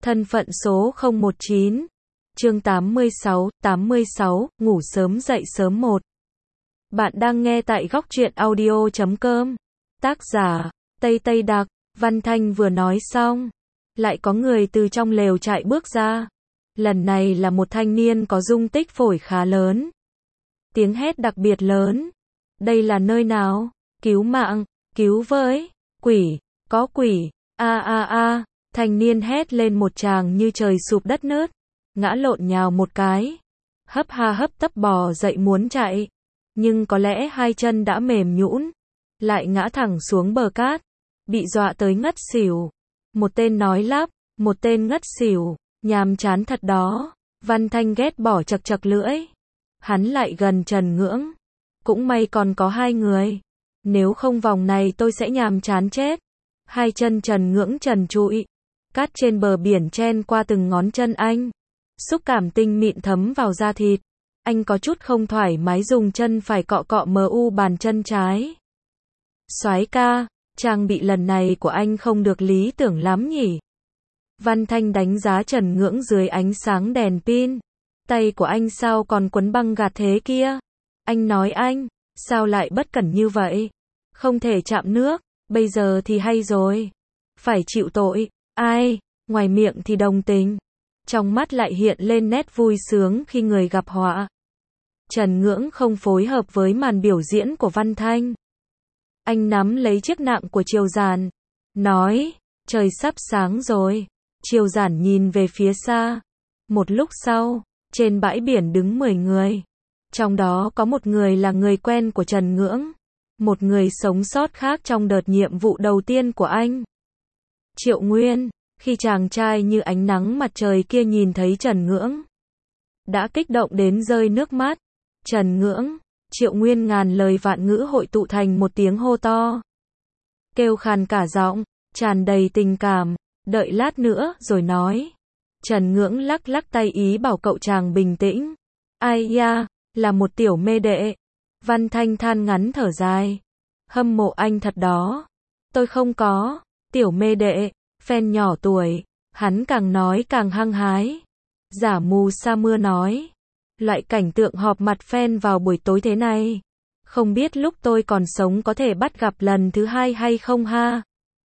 Thân phận số 019. Chương 86, ngủ sớm dậy sớm 1. Bạn đang nghe tại góc truyện audio.com. Tác giả, Tây Tây Đặc. Văn Thanh vừa nói xong, lại có người từ trong lều trại bước ra. Lần này là một thanh niên có dung tích phổi khá lớn. Tiếng hét đặc biệt lớn. Đây là nơi nào? Cứu mạng, cứu với, quỷ, có quỷ, a. Thanh niên hét lên một tràng như trời sụp đất nứt, ngã lộn nhào một cái, hấp tấp bò dậy muốn chạy, nhưng có lẽ hai chân đã mềm nhũn, lại ngã thẳng xuống bờ cát, bị dọa tới ngất xỉu. Một tên nói lắp, một tên ngất xỉu, nhàm chán thật đó. Văn Thanh ghét bỏ chật lưỡi. Hắn lại gần Trần Ngưỡng. Cũng may còn có hai người. Nếu không vòng này tôi sẽ nhàm chán chết. Hai chân Trần Ngưỡng trần trụi. Cát trên bờ biển chen qua từng ngón chân anh. Xúc cảm tinh mịn thấm vào da thịt. Anh có chút không thoải mái dùng chân phải cọ mu bàn chân trái. Soái ca, trang bị lần này của anh không được lý tưởng lắm nhỉ? Văn Thanh đánh giá Trần Ngưỡng dưới ánh sáng đèn pin. Tay của anh sao còn quấn băng gạc thế kia? Anh nói anh, sao lại bất cẩn như vậy? Không thể chạm nước, bây giờ thì hay rồi. Phải chịu tội, ai? Ngoài miệng thì đồng tình. Trong mắt lại hiện lên nét vui sướng khi người gặp họa. Trần Ngưỡng không phối hợp với màn biểu diễn của Văn Thanh. Anh nắm lấy chiếc nạng của Triều Giản, nói, trời sắp sáng rồi. Triều Giản nhìn về phía xa. Một lúc sau, trên bãi biển đứng 10 người. Trong đó có một người là người quen của Trần Ngưỡng. Một người sống sót khác trong đợt nhiệm vụ đầu tiên của anh. Triệu Nguyên, khi chàng trai như ánh nắng mặt trời kia nhìn thấy Trần Ngưỡng, đã kích động đến rơi nước mắt. Trần Ngưỡng, Triệu Nguyên ngàn lời vạn ngữ hội tụ thành một tiếng hô to. Kêu khàn cả giọng, tràn đầy tình cảm, đợi lát nữa rồi nói. Trần Ngưỡng lắc tay ý bảo cậu chàng bình tĩnh. Ai da, là một tiểu mê đệ. Văn Thanh than ngắn thở dài. Hâm mộ anh thật đó. Tôi không có, tiểu mê đệ, fan nhỏ tuổi. Hắn càng nói càng hăng hái. Giả mù sa mưa nói. Loại cảnh tượng họp mặt fan vào buổi tối thế này, không biết lúc tôi còn sống có thể bắt gặp lần thứ hai hay không ha?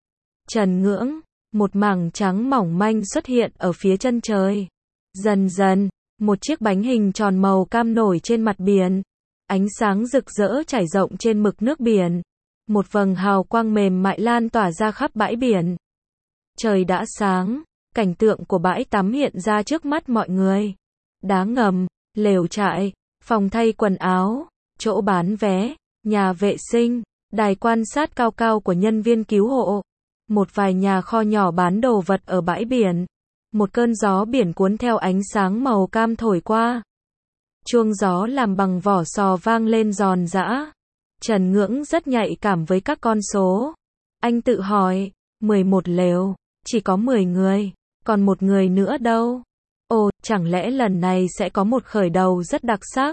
Trần Ngưỡng, một mảng trắng mỏng manh xuất hiện ở phía chân trời. Dần dần, một chiếc bánh hình tròn màu cam nổi trên mặt biển. Ánh sáng rực rỡ trải rộng trên mực nước biển. Một vầng hào quang mềm mại lan tỏa ra khắp bãi biển. Trời đã sáng, cảnh tượng của bãi tắm hiện ra trước mắt mọi người. Đá ngầm, lều trại, phòng thay quần áo, chỗ bán vé, nhà vệ sinh, đài quan sát cao của nhân viên cứu hộ. Một vài nhà kho nhỏ bán đồ vật ở bãi biển. Một cơn gió biển cuốn theo ánh sáng màu cam thổi qua. Chuông gió làm bằng vỏ sò vang lên giòn giã. Trần Ngưỡng rất nhạy cảm với các con số. Anh tự hỏi, 11 lều, chỉ có 10 người, còn một người nữa đâu? Ồ, chẳng lẽ lần này sẽ có một khởi đầu rất đặc sắc?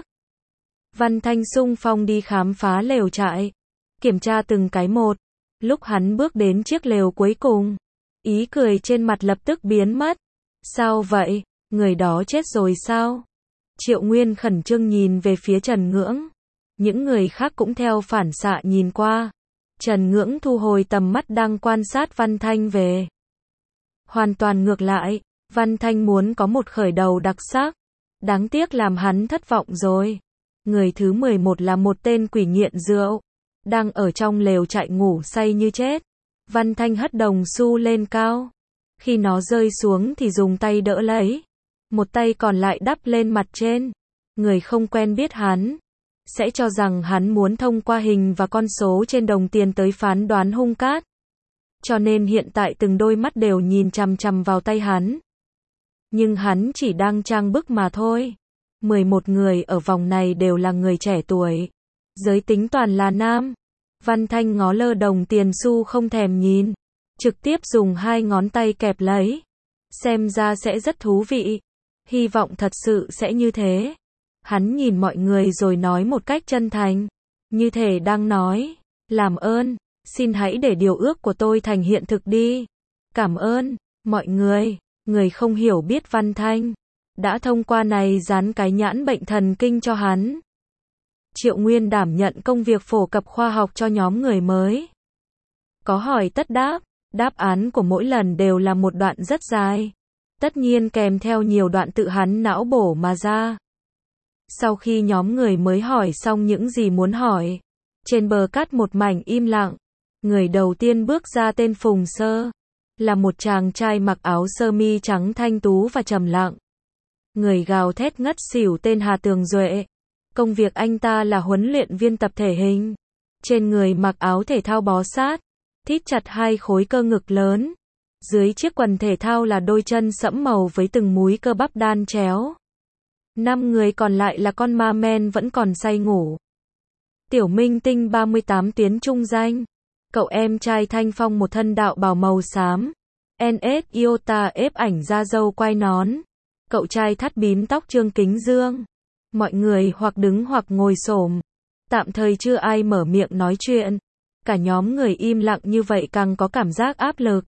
Văn Thanh xung phong đi khám phá lều trại, kiểm tra từng cái một. Lúc hắn bước đến chiếc lều cuối cùng, ý cười trên mặt lập tức biến mất. Sao vậy? Người đó chết rồi sao? Triệu Nguyên khẩn trương nhìn về phía Trần Ngưỡng. Những người khác cũng theo phản xạ nhìn qua. Trần Ngưỡng thu hồi tầm mắt đang quan sát Văn Thanh về. Hoàn toàn ngược lại, Văn Thanh muốn có một khởi đầu đặc sắc. Đáng tiếc làm hắn thất vọng rồi. Người thứ 11 là một tên quỷ nghiện rượu, đang ở trong lều trại ngủ say như chết. Văn Thanh hất đồng xu lên cao. Khi nó rơi xuống thì dùng tay đỡ lấy. Một tay còn lại đắp lên mặt trên. Người không quen biết hắn sẽ cho rằng hắn muốn thông qua hình và con số trên đồng tiền tới phán đoán hung cát. Cho nên hiện tại từng đôi mắt đều nhìn chằm vào tay hắn. Nhưng hắn chỉ đang trang bức mà thôi. 11 người ở vòng này đều là người trẻ tuổi. Giới tính toàn là nam. Văn Thanh ngó lơ đồng tiền xu không thèm nhìn. Trực tiếp dùng hai ngón tay kẹp lấy. Xem ra sẽ rất thú vị. Hy vọng thật sự sẽ như thế. Hắn nhìn mọi người rồi nói một cách chân thành. Như thể đang nói, làm ơn, xin hãy để điều ước của tôi thành hiện thực đi. Cảm ơn, mọi người. người không hiểu biết văn thanh, đã thông qua này dán cái nhãn bệnh thần kinh cho hắn. Triệu Nguyên đảm nhận công việc phổ cập khoa học cho nhóm người mới. Có hỏi tất đáp, đáp án của mỗi lần đều là một đoạn rất dài. Tất nhiên kèm theo nhiều đoạn tự hắn não bổ mà ra. Sau khi nhóm người mới hỏi xong những gì muốn hỏi, trên bờ cát một mảnh im lặng. Người đầu tiên bước ra tên Phùng Sơ, là một chàng trai mặc áo sơ mi trắng thanh tú và trầm lặng. Người gào thét ngất xỉu tên Hà Tường Duệ. Công việc anh ta là huấn luyện viên tập thể hình. Trên người mặc áo thể thao bó sát, thít chặt hai khối cơ ngực lớn. Dưới chiếc quần thể thao là đôi chân sẫm màu với từng múi cơ bắp đan chéo. 5 người còn lại là con ma men vẫn còn say ngủ. Tiểu minh tinh 38 Tiến Trung Danh. Cậu em trai Thanh Phong một thân đạo bào màu xám. NS Iota ép ảnh da dâu quai nón. Cậu trai thắt bím tóc Trương Kính Dương. Mọi người hoặc đứng hoặc ngồi xổm. Tạm thời chưa ai mở miệng nói chuyện. Cả nhóm người im lặng như vậy càng có cảm giác áp lực.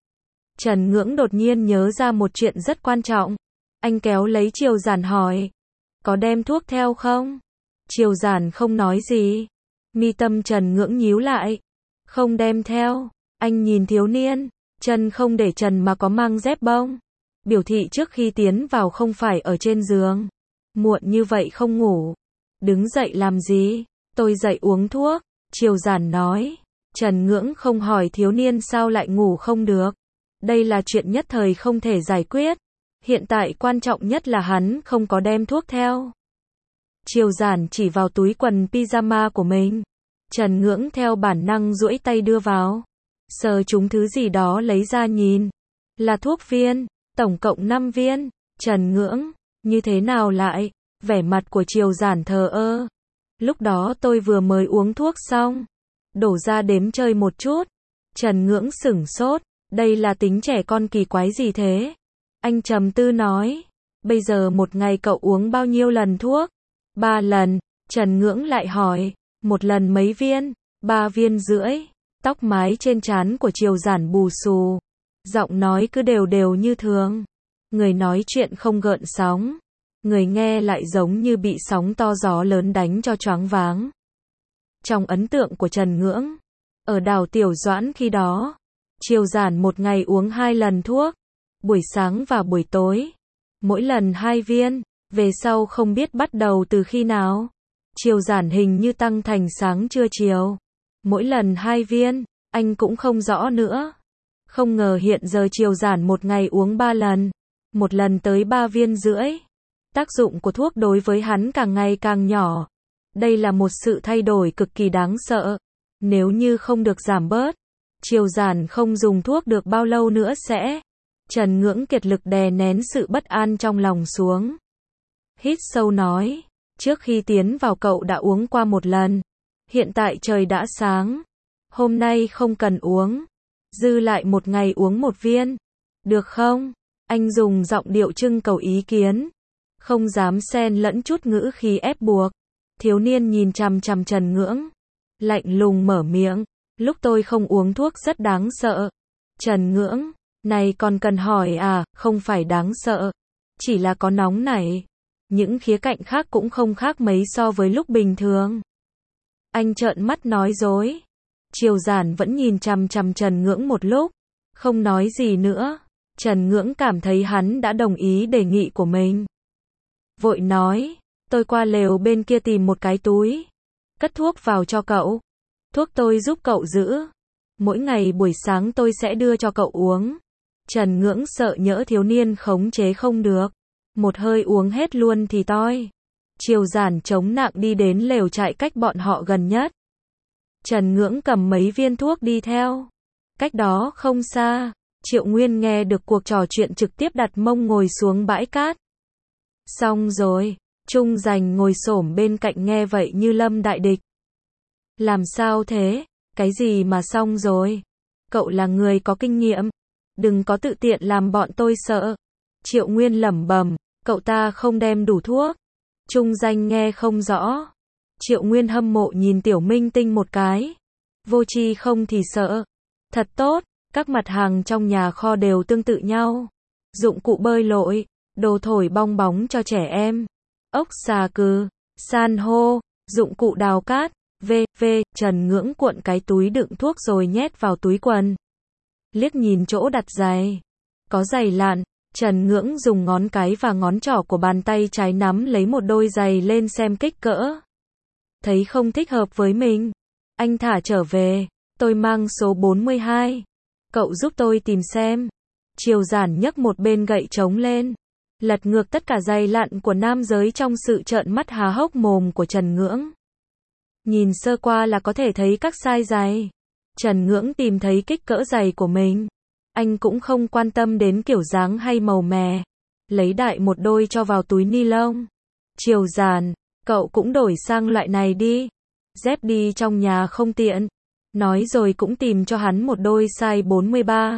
Trần Ngưỡng đột nhiên nhớ ra một chuyện rất quan trọng. Anh kéo lấy Triều Giản hỏi. Có đem thuốc theo không? Triều Giản không nói gì. Mi tâm Trần Ngưỡng nhíu lại. Không đem theo. Anh nhìn thiếu niên. Chân không để trần mà có mang dép bông. Biểu thị trước khi tiến vào không phải ở trên giường. Muộn như vậy không ngủ. Đứng dậy làm gì? Tôi dậy uống thuốc. Triều Giản nói. Trần Ngưỡng không hỏi thiếu niên sao lại ngủ không được. Đây là chuyện nhất thời không thể giải quyết. Hiện tại quan trọng nhất là hắn không có đem thuốc theo. Triều Giản chỉ vào túi quần pyjama của mình. Trần Ngưỡng theo bản năng duỗi tay đưa vào. Sờ chúng thứ gì đó lấy ra nhìn. Là thuốc viên. Tổng cộng 5 viên. Trần Ngưỡng. Như thế nào lại? Vẻ mặt của Triều Giản thờ ơ. Lúc đó tôi vừa mới uống thuốc xong. Đổ ra đếm chơi một chút. Trần Ngưỡng sửng sốt. Đây là tính trẻ con kỳ quái gì thế? Anh trầm tư nói. Bây giờ một ngày cậu uống bao nhiêu lần thuốc? 3 lần. Trần Ngưỡng lại hỏi. Một lần mấy viên? 3 viên rưỡi. Tóc mái trên trán của Triều Giản bù xù. Giọng nói cứ đều đều như thường. Người nói chuyện không gợn sóng. Người nghe lại giống như bị sóng to gió lớn đánh cho choáng váng. Trong ấn tượng của Trần Ngưỡng, ở đảo Tiểu Doãn khi đó, Triều Giản một ngày uống 2 lần thuốc, buổi sáng và buổi tối, mỗi lần 2 viên, về sau không biết bắt đầu từ khi nào. Triều Giản hình như tăng thành sáng trưa chiều, mỗi lần 2 viên, anh cũng không rõ nữa. Không ngờ hiện giờ Triều Giản một ngày uống 3 lần, một lần tới 3 viên rưỡi. Tác dụng của thuốc đối với hắn càng ngày càng nhỏ. Đây là một sự thay đổi cực kỳ đáng sợ. Nếu như không được giảm bớt, Triều Giản không dùng thuốc được bao lâu nữa sẽ. Trần Ngưỡng kiệt lực đè nén sự bất an trong lòng xuống. Hít sâu nói, trước khi tiến vào cậu đã uống qua một lần. Hiện tại trời đã sáng. Hôm nay không cần uống. Dư lại một ngày uống 1 viên. Được không? Anh dùng giọng điệu trưng cầu ý kiến. Không dám xen lẫn chút ngữ khí ép buộc. Thiếu niên nhìn chằm chằm Trần Ngưỡng. Lạnh lùng mở miệng. Lúc tôi không uống thuốc rất đáng sợ. Trần Ngưỡng. Này còn cần hỏi à, không phải đáng sợ. Chỉ là có nóng nảy. Những khía cạnh khác cũng không khác mấy so với lúc bình thường. Anh trợn mắt nói dối. Triều Giản vẫn nhìn chằm chằm Trần Ngưỡng một lúc. Không nói gì nữa. Trần Ngưỡng cảm thấy hắn đã đồng ý đề nghị của mình. Vội nói, tôi qua lều bên kia tìm một cái túi. Cất thuốc vào cho cậu. Thuốc tôi giúp cậu giữ. Mỗi ngày buổi sáng tôi sẽ đưa cho cậu uống. Trần Ngưỡng sợ nhỡ thiếu niên khống chế không được. Một hơi uống hết luôn thì toi. Triều Giản chống nặng đi đến lều trại cách bọn họ gần nhất. Trần Ngưỡng cầm mấy viên thuốc đi theo. Cách đó không xa, Triệu Nguyên nghe được cuộc trò chuyện trực tiếp đặt mông ngồi xuống bãi cát. Xong rồi, Trung Dành ngồi xổm bên cạnh nghe vậy như lâm đại địch. Làm sao thế? Cái gì mà xong rồi? Cậu là người có kinh nghiệm. Đừng có tự tiện làm bọn tôi sợ. Triệu Nguyên lẩm bẩm, cậu ta không đem đủ thuốc. Trung Dành nghe không rõ. Triệu Nguyên hâm mộ nhìn Tiểu Minh Tinh một cái. Vô tri không thì sợ. Thật tốt, các mặt hàng trong nhà kho đều tương tự nhau. dụng cụ bơi lội, đồ thổi bong bóng cho trẻ em, ốc xà cừ, san hô, dụng cụ đào cát, v.v. Trần Ngưỡng cuộn cái túi đựng thuốc rồi nhét vào túi quần. Liếc nhìn chỗ đặt giày. Có giày lặn, Trần Ngưỡng dùng ngón cái và ngón trỏ của bàn tay trái nắm lấy một đôi giày lên xem kích cỡ. Thấy không thích hợp với mình. Anh thả trở về. Tôi mang số 42. Cậu giúp tôi tìm xem. Triều Giản nhấc một bên gậy trống lên. Lật ngược tất cả giày lặn của nam giới trong sự trợn mắt há hốc mồm của Trần Ngưỡng. Nhìn sơ qua là có thể thấy các size giày. Trần Ngưỡng tìm thấy kích cỡ giày của mình. Anh cũng không quan tâm đến kiểu dáng hay màu mè. Lấy đại một đôi cho vào túi ni lông. Triều Giản, cậu cũng đổi sang loại này đi. Dép đi trong nhà không tiện. Nói rồi cũng tìm cho hắn một đôi size 43.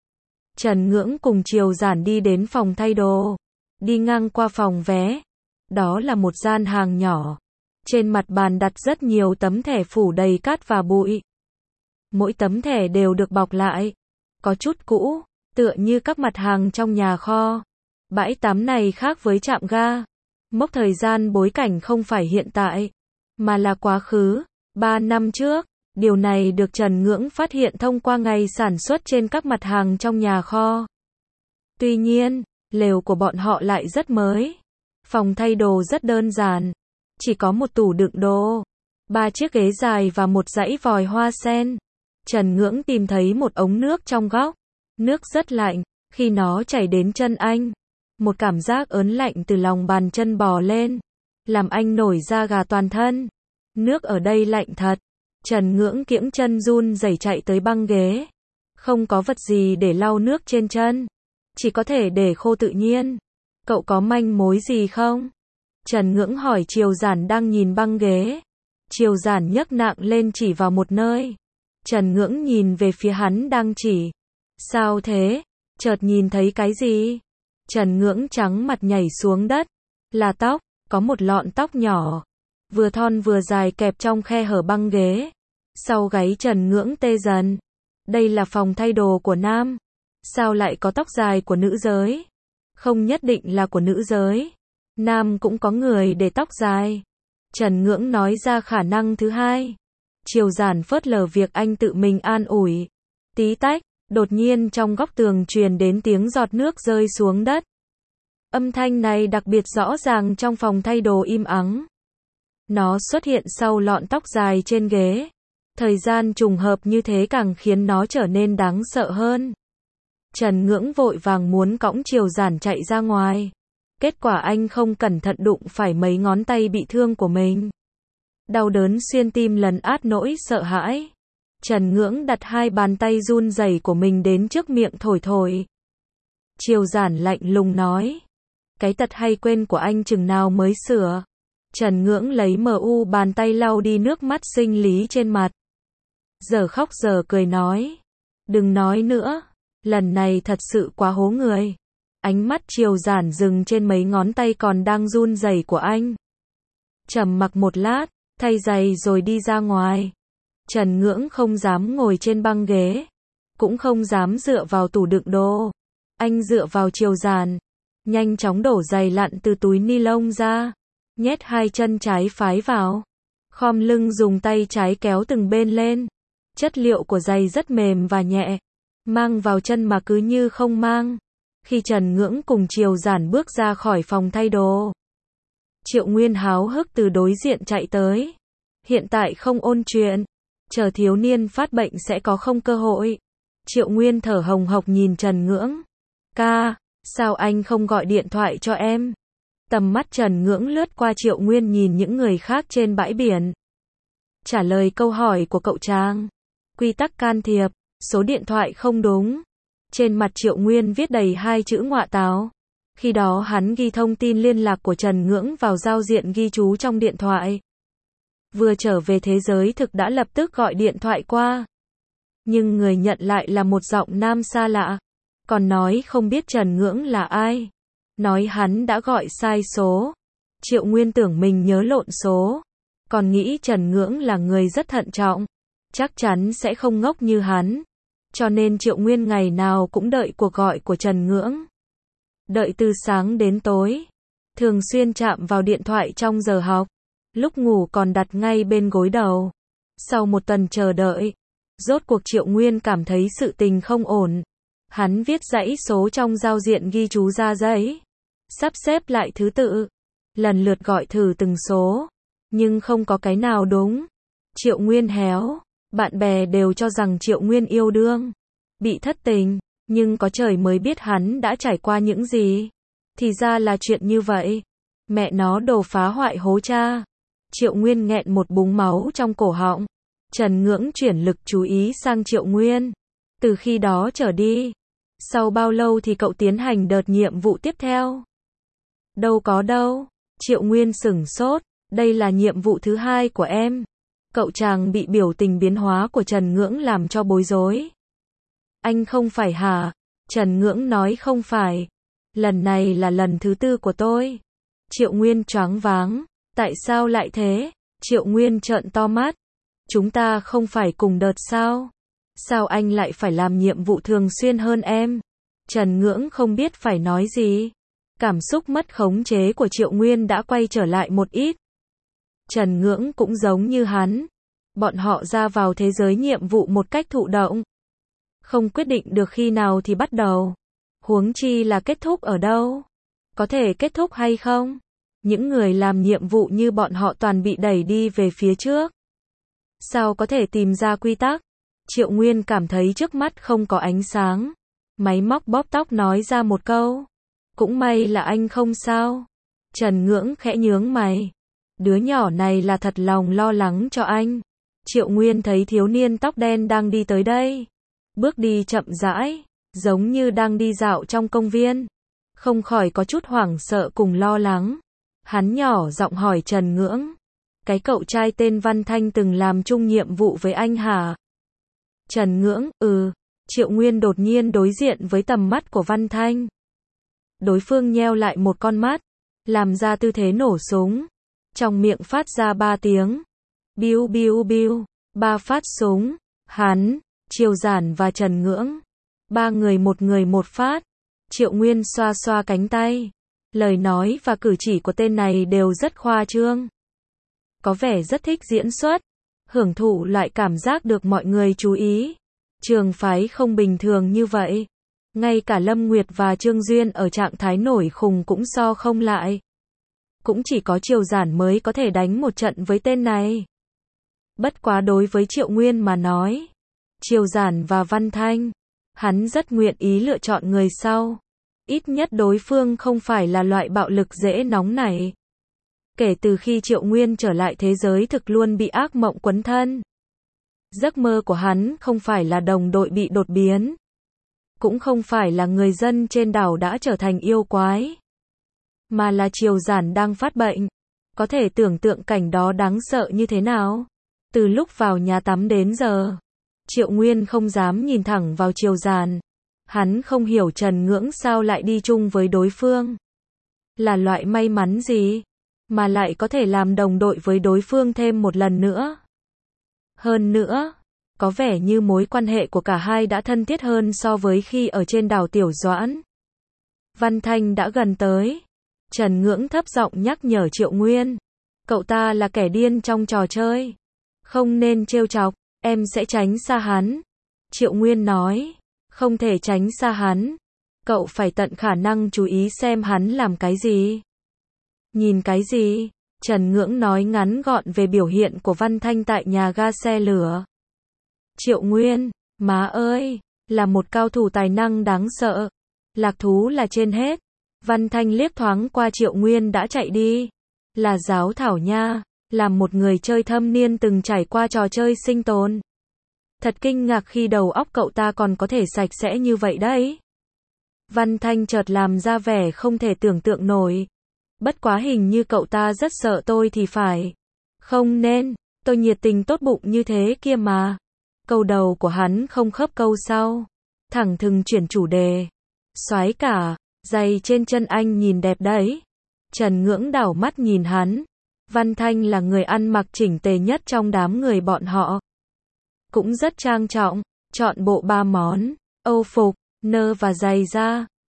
Trần Ngưỡng cùng Triều Giản đi đến phòng thay đồ. Đi ngang qua phòng vé. Đó là một gian hàng nhỏ. Trên mặt bàn đặt rất nhiều tấm thẻ phủ đầy cát và bụi. Mỗi tấm thẻ đều được bọc lại. Có chút cũ, tựa như các mặt hàng trong nhà kho. Bãi tắm này khác với trạm ga. Mốc thời gian bối cảnh không phải hiện tại, mà là quá khứ, 3 năm trước. Điều này được Trần Ngưỡng phát hiện thông qua ngày sản xuất trên các mặt hàng trong nhà kho. Tuy nhiên, lều của bọn họ lại rất mới. Phòng thay đồ rất đơn giản. Chỉ có một tủ đựng đồ, 3 chiếc ghế dài và một dãy vòi hoa sen. Trần Ngưỡng tìm thấy một ống nước trong góc. Nước rất lạnh, khi nó chảy đến chân anh. Một cảm giác ớn lạnh từ lòng bàn chân bò lên, làm anh nổi da gà toàn thân. Nước ở đây lạnh thật. Trần Ngưỡng kiễng chân run rẩy chạy tới băng ghế. Không có vật gì để lau nước trên chân. Chỉ có thể để khô tự nhiên. Cậu có manh mối gì không? Trần Ngưỡng hỏi Triều Giản đang nhìn băng ghế. Triều Giản nhấc nạng lên chỉ vào một nơi. Trần Ngưỡng nhìn về phía hắn đang chỉ. Sao thế? Chợt nhìn thấy cái gì? Trần Ngưỡng trắng mặt nhảy xuống đất. Là tóc, có một lọn tóc nhỏ. Vừa thon vừa dài kẹp trong khe hở băng ghế. Sau gáy Trần Ngưỡng tê dần. Đây là phòng thay đồ của nam. Sao lại có tóc dài của nữ giới? Không nhất định là của nữ giới. Nam cũng có người để tóc dài. Trần Ngưỡng nói ra khả năng thứ hai. Triều Giản phớt lờ việc anh tự mình an ủi. Tí tách, đột nhiên trong góc tường truyền đến tiếng giọt nước rơi xuống đất. Âm thanh này đặc biệt rõ ràng trong phòng thay đồ im ắng. Nó xuất hiện sau lọn tóc dài trên ghế. Thời gian trùng hợp như thế càng khiến nó trở nên đáng sợ hơn. Trần Ngưỡng vội vàng muốn cõng Triều Giản chạy ra ngoài. Kết quả anh không cẩn thận đụng phải mấy ngón tay bị thương của mình. Đau đớn xuyên tim lấn át nỗi sợ hãi. Trần Ngưỡng đặt hai bàn tay run rẩy của mình đến trước miệng thổi thổi. Triều Giản lạnh lùng nói. Cái tật hay quên của anh chừng nào mới sửa. Trần Ngưỡng lấy bàn tay lau đi nước mắt sinh lý trên mặt. Giờ khóc giờ cười nói. Đừng nói nữa. Lần này thật sự quá hố người. Ánh mắt Triều Giản dừng trên mấy ngón tay còn đang run rẩy của anh. Trầm mặc một lát, thay giày rồi đi ra ngoài. Trần Ngưỡng không dám ngồi trên băng ghế, cũng không dám dựa vào tủ đựng đồ. Anh dựa vào Triều Giản, nhanh chóng đổ giày lặn từ túi ni lông ra, nhét hai chân trái phái vào, khom lưng dùng tay trái kéo từng bên lên. Chất liệu của giày rất mềm và nhẹ, mang vào chân mà cứ như không mang. Khi Trần Ngưỡng cùng Triều Giản bước ra khỏi phòng thay đồ, Triệu Nguyên háo hức từ đối diện chạy tới. Hiện tại không ôn chuyện, chờ thiếu niên phát bệnh sẽ có không cơ hội. Triệu Nguyên thở hồng hộc nhìn Trần Ngưỡng. Ca, sao anh không gọi điện thoại cho em? Tầm mắt Trần Ngưỡng lướt qua Triệu Nguyên nhìn những người khác trên bãi biển. Trả lời câu hỏi của cậu Trang. Quy tắc can thiệp, số điện thoại không đúng. Trên mặt Triệu Nguyên viết đầy hai chữ ngọa táo. Khi đó hắn ghi thông tin liên lạc của Trần Ngưỡng vào giao diện ghi chú trong điện thoại. Vừa trở về thế giới thực đã lập tức gọi điện thoại qua. Nhưng người nhận lại là một giọng nam xa lạ. Còn nói không biết Trần Ngưỡng là ai. Nói hắn đã gọi sai số. Triệu Nguyên tưởng mình nhớ lộn số. Còn nghĩ Trần Ngưỡng là người rất thận trọng. Chắc chắn sẽ không ngốc như hắn. Cho nên Triệu Nguyên ngày nào cũng đợi cuộc gọi của Trần Ngưỡng. Đợi từ sáng đến tối. Thường xuyên chạm vào điện thoại trong giờ học. Lúc ngủ còn đặt ngay bên gối đầu. Sau một tuần chờ đợi, rốt cuộc Triệu Nguyên cảm thấy sự tình không ổn. Hắn viết dãy số trong giao diện ghi chú ra giấy. Sắp xếp lại thứ tự. Lần lượt gọi thử từng số. Nhưng không có cái nào đúng. Triệu Nguyên héo. Bạn bè đều cho rằng Triệu Nguyên yêu đương. Bị thất tình. Nhưng có trời mới biết hắn đã trải qua những gì. Thì ra là chuyện như vậy. Mẹ nó đồ phá hoại hố cha. Triệu Nguyên nghẹn một búng máu trong cổ họng. Trần Ngưỡng chuyển lực chú ý sang Triệu Nguyên. Từ khi đó trở đi. Sau bao lâu thì cậu tiến hành đợt nhiệm vụ tiếp theo? Đâu có đâu. Triệu Nguyên sửng sốt. Đây là nhiệm vụ thứ 2 của em. Cậu chàng bị biểu tình biến hóa của Trần Ngưỡng làm cho bối rối. Anh không phải hả? Trần Ngưỡng nói không phải. Lần này là lần thứ 4 của tôi. Triệu Nguyên choáng váng. Tại sao lại thế? Triệu Nguyên trợn to mắt. Chúng ta không phải cùng đợt sao? Sao anh lại phải làm nhiệm vụ thường xuyên hơn em? Trần Ngưỡng không biết phải nói gì. Cảm xúc mất khống chế của Triệu Nguyên đã quay trở lại một ít. Trần Ngưỡng cũng giống như hắn. Bọn họ ra vào thế giới nhiệm vụ một cách thụ động. Không quyết định được khi nào thì bắt đầu. Huống chi là kết thúc ở đâu? Có thể kết thúc hay không? Những người làm nhiệm vụ như bọn họ toàn bị đẩy đi về phía trước. Sao có thể tìm ra quy tắc? Triệu Nguyên cảm thấy trước mắt không có ánh sáng. Máy móc bóp tóc nói ra một câu. Cũng may là anh không sao. Trần Ngưỡng khẽ nhướng mày. Đứa nhỏ này là thật lòng lo lắng cho anh. Triệu Nguyên thấy thiếu niên tóc đen đang đi tới đây. Bước đi chậm rãi, giống như đang đi dạo trong công viên. Không khỏi có chút hoảng sợ cùng lo lắng. Hắn nhỏ giọng hỏi Trần Ngưỡng. Cái cậu trai tên Văn Thanh từng làm chung nhiệm vụ với anh hả? Trần Ngưỡng, Triệu Nguyên đột nhiên đối diện với tầm mắt của Văn Thanh. Đối phương nheo lại một con mắt, làm ra tư thế nổ súng. Trong miệng phát ra 3 tiếng. Biu biu biu, 3 phát súng. Hắn, Triều Giản và Trần Ngưỡng. 3 người một phát. Triệu Nguyên xoa xoa cánh tay. Lời nói và cử chỉ của tên này đều rất khoa trương. Có vẻ rất thích diễn xuất. Hưởng thụ loại cảm giác được mọi người chú ý. Trường phái không bình thường như vậy. Ngay cả Lâm Nguyệt và Trương Duyên ở trạng thái nổi khùng cũng so không lại. Cũng chỉ có Triều Giản mới có thể đánh một trận với tên này. Bất quá đối với Triệu Nguyên mà nói. Triều Giản và Văn Thanh. Hắn rất nguyện ý lựa chọn người sau. Ít nhất đối phương không phải là loại bạo lực dễ nóng nảy. Kể từ khi Triệu Nguyên trở lại thế giới thực luôn bị ác mộng quấn thân. Giấc mơ của hắn không phải là đồng đội bị đột biến. Cũng không phải là người dân trên đảo đã trở thành yêu quái. Mà là Triều Giản đang phát bệnh. Có thể tưởng tượng cảnh đó đáng sợ như thế nào. Từ lúc vào nhà tắm đến giờ. Triệu Nguyên không dám nhìn thẳng vào Triều Giản. Hắn không hiểu Trần Ngưỡng sao lại đi chung với đối phương. Là loại may mắn gì? Mà lại có thể làm đồng đội với đối phương thêm một lần nữa. Hơn nữa, có vẻ như mối quan hệ của cả hai đã thân thiết hơn so với khi ở trên đảo Tiểu Doãn. Văn Thanh đã gần tới. Trần Ngưỡng thấp giọng nhắc nhở Triệu Nguyên. Cậu ta là kẻ điên trong trò chơi. Không nên trêu chọc, em sẽ tránh xa hắn. Triệu Nguyên nói. Không thể tránh xa hắn. Cậu phải tận khả năng chú ý xem hắn làm cái gì. Nhìn cái gì? Trần Ngưỡng nói ngắn gọn về biểu hiện của Văn Thanh tại nhà ga xe lửa. Triệu Nguyên, má ơi, là một cao thủ tài năng đáng sợ. Lạc thú là trên hết. Văn Thanh liếc thoáng qua Triệu Nguyên đã chạy đi. Là giáo thảo nha, là một người chơi thâm niên từng trải qua trò chơi sinh tồn. Thật kinh ngạc khi đầu óc cậu ta còn có thể sạch sẽ như vậy đấy. Văn Thanh chợt làm ra vẻ không thể tưởng tượng nổi. Bất quá hình như cậu ta rất sợ tôi thì phải. Không nên, tôi nhiệt tình tốt bụng như thế kia mà. Câu đầu của hắn không khớp câu sau. Thẳng thừng chuyển chủ đề. Soái cả, giày trên chân anh nhìn đẹp đấy. Trần Ngưỡng đảo mắt nhìn hắn. Văn Thanh là người ăn mặc chỉnh tề nhất trong đám người bọn họ. Cũng rất trang trọng, chọn bộ 3 món, âu phục, nơ và giày da.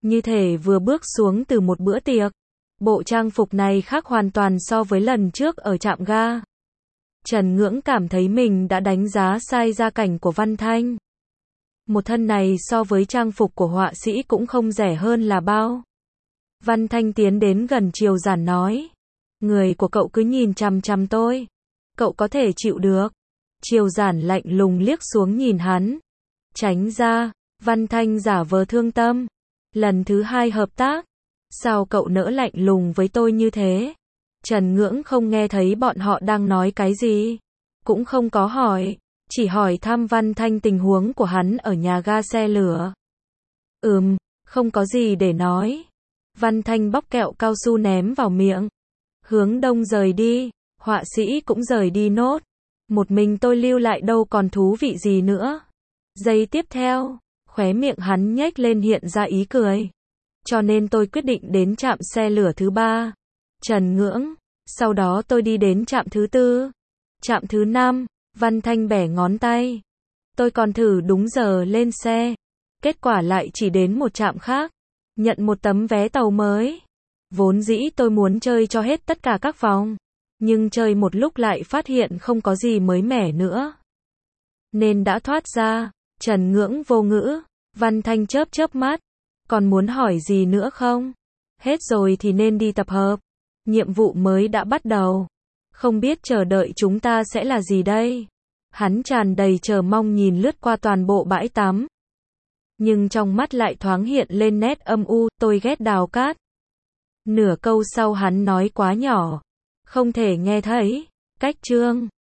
như thể vừa bước xuống từ một bữa tiệc. Bộ trang phục này khác hoàn toàn so với lần trước ở trạm ga. Trần Ngưỡng cảm thấy mình đã đánh giá sai gia cảnh của Văn Thanh. Một thân này so với trang phục của họa sĩ cũng không rẻ hơn là bao. Văn Thanh tiến đến gần Triều Giản nói. Người của cậu cứ nhìn chằm chằm tôi. Cậu có thể chịu được. Triều Giản lạnh lùng liếc xuống nhìn hắn. Tránh ra, Văn Thanh giả vờ thương tâm. Lần thứ 2 hợp tác. Sao cậu nỡ lạnh lùng với tôi như thế? Trần Ngưỡng không nghe thấy bọn họ đang nói cái gì. Cũng không có hỏi. Chỉ hỏi thăm Văn Thanh tình huống của hắn ở nhà ga xe lửa. Không có gì để nói. Văn Thanh bóc kẹo cao su ném vào miệng. Hướng Đông rời đi, họa sĩ cũng rời đi nốt. Một mình tôi lưu lại đâu còn thú vị gì nữa. Giây tiếp theo, khóe miệng hắn nhếch lên hiện ra ý cười. Cho nên tôi quyết định đến trạm xe lửa thứ 3. Trần Ngưỡng. Sau đó tôi đi đến trạm thứ 4. Trạm thứ 5. Văn Thanh bẻ ngón tay. Tôi còn thử đúng giờ lên xe. Kết quả lại chỉ đến một trạm khác. Nhận một tấm vé tàu mới. Vốn dĩ tôi muốn chơi cho hết tất cả các vòng. Nhưng chơi một lúc lại phát hiện không có gì mới mẻ nữa. Nên đã thoát ra. Trần Ngưỡng vô ngữ. Văn Thanh chớp chớp mắt. Còn muốn hỏi gì nữa không? Hết rồi thì nên đi tập hợp. Nhiệm vụ mới đã bắt đầu. Không biết chờ đợi chúng ta sẽ là gì đây? Hắn tràn đầy chờ mong nhìn lướt qua toàn bộ bãi tắm. Nhưng trong mắt lại thoáng hiện lên nét âm u, tôi ghét đào cát. Nửa câu sau hắn nói quá nhỏ. Không thể nghe thấy. Cách chương